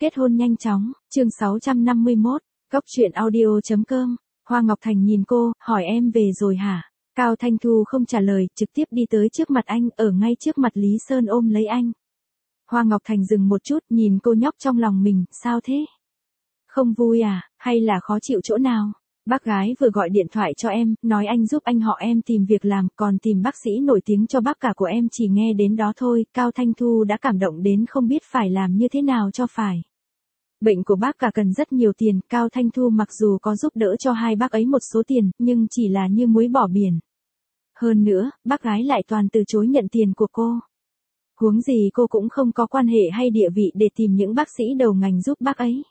Kết hôn nhanh chóng, chương 651, Góc truyện audio.com. Hoa Ngọc Thành nhìn cô, hỏi em về rồi hả? Cao Thanh Thu không trả lời, trực tiếp đi tới trước mặt anh, ở ngay trước mặt Lý Sơn ôm lấy anh. Hoa Ngọc Thành dừng một chút, nhìn cô nhóc trong lòng mình, sao thế? Không vui à, hay là khó chịu chỗ nào? Bác gái vừa gọi điện thoại cho em, nói anh giúp anh họ em tìm việc làm, còn tìm bác sĩ nổi tiếng cho bác cả của em. Chỉ nghe đến đó thôi, Cao Thanh Thu đã cảm động đến không biết phải làm như thế nào cho phải. Bệnh của bác cả cần rất nhiều tiền, Cao Thanh Thu mặc dù có giúp đỡ cho hai bác ấy một số tiền, nhưng chỉ là như muối bỏ biển. Hơn nữa, bác gái lại toàn từ chối nhận tiền của cô. Huống gì cô cũng không có quan hệ hay địa vị để tìm những bác sĩ đầu ngành giúp bác ấy.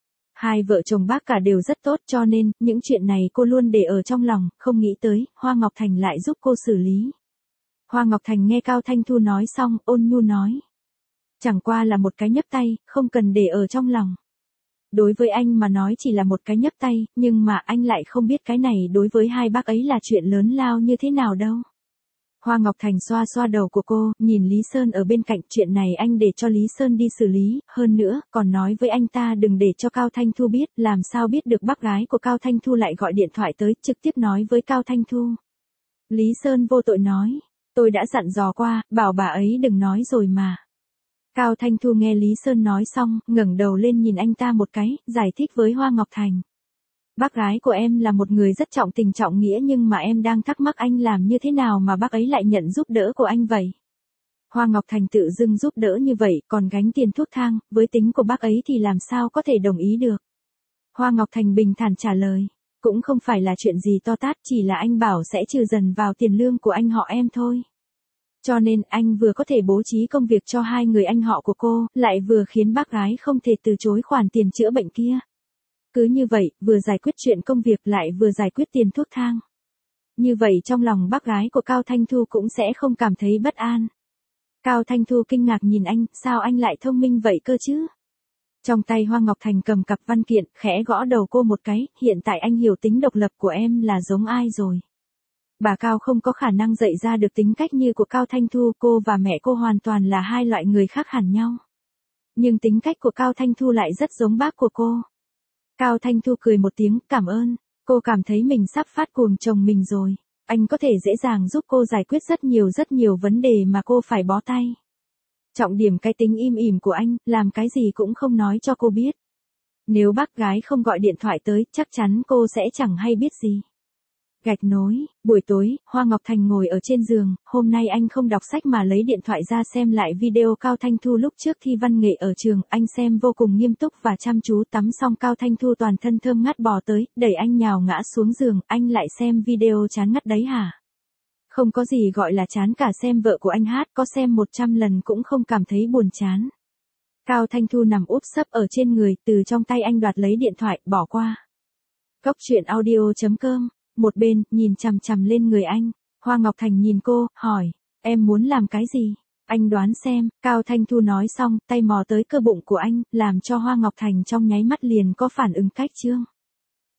Hai vợ chồng bác cả đều rất tốt, cho nên, những chuyện này cô luôn để ở trong lòng, không nghĩ tới, Hoa Ngọc Thành lại giúp cô xử lý. Hoa Ngọc Thành nghe Cao Thanh Thu nói xong, ôn nhu nói. Chẳng qua là một cái nhấp tay, không cần để ở trong lòng. Đối với anh mà nói chỉ là một cái nhấp tay, nhưng mà anh lại không biết cái này đối với hai bác ấy là chuyện lớn lao như thế nào đâu. Hoa Ngọc Thành xoa xoa đầu của cô, nhìn Lý Sơn ở bên cạnh, chuyện này anh để cho Lý Sơn đi xử lý, hơn nữa, còn nói với anh ta đừng để cho Cao Thanh Thu biết, làm sao biết được bác gái của Cao Thanh Thu lại gọi điện thoại tới, trực tiếp nói với Cao Thanh Thu. Lý Sơn vô tội nói, tôi đã dặn dò qua, bảo bà ấy đừng nói rồi mà. Cao Thanh Thu nghe Lý Sơn nói xong, ngẩng đầu lên nhìn anh ta một cái, giải thích với Hoa Ngọc Thành. Bác gái của em là một người rất trọng tình trọng nghĩa, nhưng mà em đang thắc mắc anh làm như thế nào mà bác ấy lại nhận giúp đỡ của anh vậy? Hoa Ngọc Thành tự dưng giúp đỡ như vậy, còn gánh tiền thuốc thang, với tính của bác ấy thì làm sao có thể đồng ý được? Hoa Ngọc Thành bình thản trả lời, cũng không phải là chuyện gì to tát, chỉ là anh bảo sẽ trừ dần vào tiền lương của anh họ em thôi. Cho nên anh vừa có thể bố trí công việc cho hai người anh họ của cô, lại vừa khiến bác gái không thể từ chối khoản tiền chữa bệnh kia. Cứ như vậy, vừa giải quyết chuyện công việc lại vừa giải quyết tiền thuốc thang. Như vậy trong lòng bác gái của Cao Thanh Thu cũng sẽ không cảm thấy bất an. Cao Thanh Thu kinh ngạc nhìn anh, sao anh lại thông minh vậy cơ chứ? Trong tay Hoa Ngọc Thành cầm cặp văn kiện, khẽ gõ đầu cô một cái, hiện tại anh hiểu tính độc lập của em là giống ai rồi. Bà Cao không có khả năng dạy ra được tính cách như của Cao Thanh Thu, cô và mẹ cô hoàn toàn là hai loại người khác hẳn nhau. Nhưng tính cách của Cao Thanh Thu lại rất giống bác của cô. Cao Thanh Thu cười một tiếng, cảm ơn, cô cảm thấy mình sắp phát cuồng chồng mình rồi. Anh có thể dễ dàng giúp cô giải quyết rất nhiều vấn đề mà cô phải bó tay. Trọng điểm cái tính im ỉm của anh, làm cái gì cũng không nói cho cô biết. Nếu bác gái không gọi điện thoại tới, chắc chắn cô sẽ chẳng hay biết gì. Gạch nối, buổi tối, Hoa Ngọc Thành ngồi ở trên giường, hôm nay anh không đọc sách mà lấy điện thoại ra xem lại video Cao Thanh Thu lúc trước thi văn nghệ ở trường, anh xem vô cùng nghiêm túc và chăm chú. Tắm xong Cao Thanh Thu toàn thân thơm ngát bò tới, đẩy anh nhào ngã xuống giường, anh lại xem video chán ngắt đấy hả? Không có gì gọi là chán cả, xem vợ của anh hát, có xem 100 lần cũng không cảm thấy buồn chán. Cao Thanh Thu nằm úp sấp ở trên người, từ trong tay anh đoạt lấy điện thoại, bỏ qua. Góc truyện audio.com. Một bên, nhìn chằm chằm lên người anh, Hoa Ngọc Thành nhìn cô, hỏi, em muốn làm cái gì? Anh đoán xem, Cao Thanh Thu nói xong, tay mò tới cơ bụng của anh, làm cho Hoa Ngọc Thành trong nháy mắt liền có phản ứng cách chương.